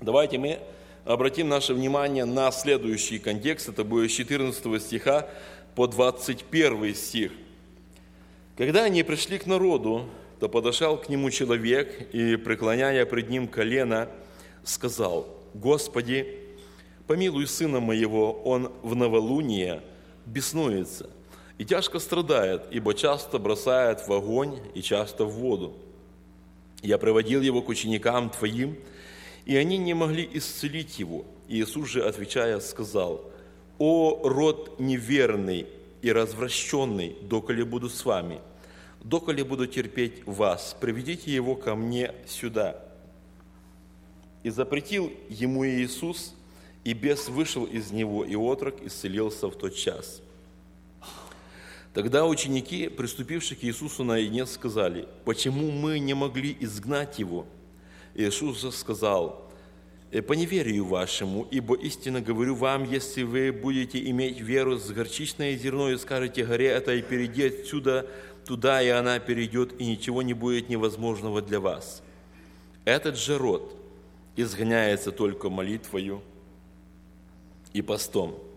Давайте мы обратим наше внимание на следующий контекст. Это будет с 14 стиха по 21 стих. «Когда они пришли к народу, то подошел к нему человек и, преклоняя пред ним колено, сказал: Господи, помилуй сына моего, он в новолуние беснуется и тяжко страдает, ибо часто бросает в огонь и часто в воду. Я приводил его к ученикам Твоим, и они не могли исцелить его. Иисус же, отвечая, сказал: О, род неверный и развращенный, доколе буду с вами, доколе буду терпеть вас, приведите его ко мне сюда. И запретил ему Иисус, и бес вышел из него, и отрок исцелился в тот час. Тогда ученики, приступившие к Иисусу наедине, сказали: Почему мы не могли изгнать его? Иисус же сказал: По неверию вашему, ибо истинно говорю вам, если вы будете иметь веру с горчичное зерно и скажете горе этой: перейди отсюда туда, и она перейдет, и ничего не будет невозможного для вас. Этот же род изгоняется только молитвою и постом.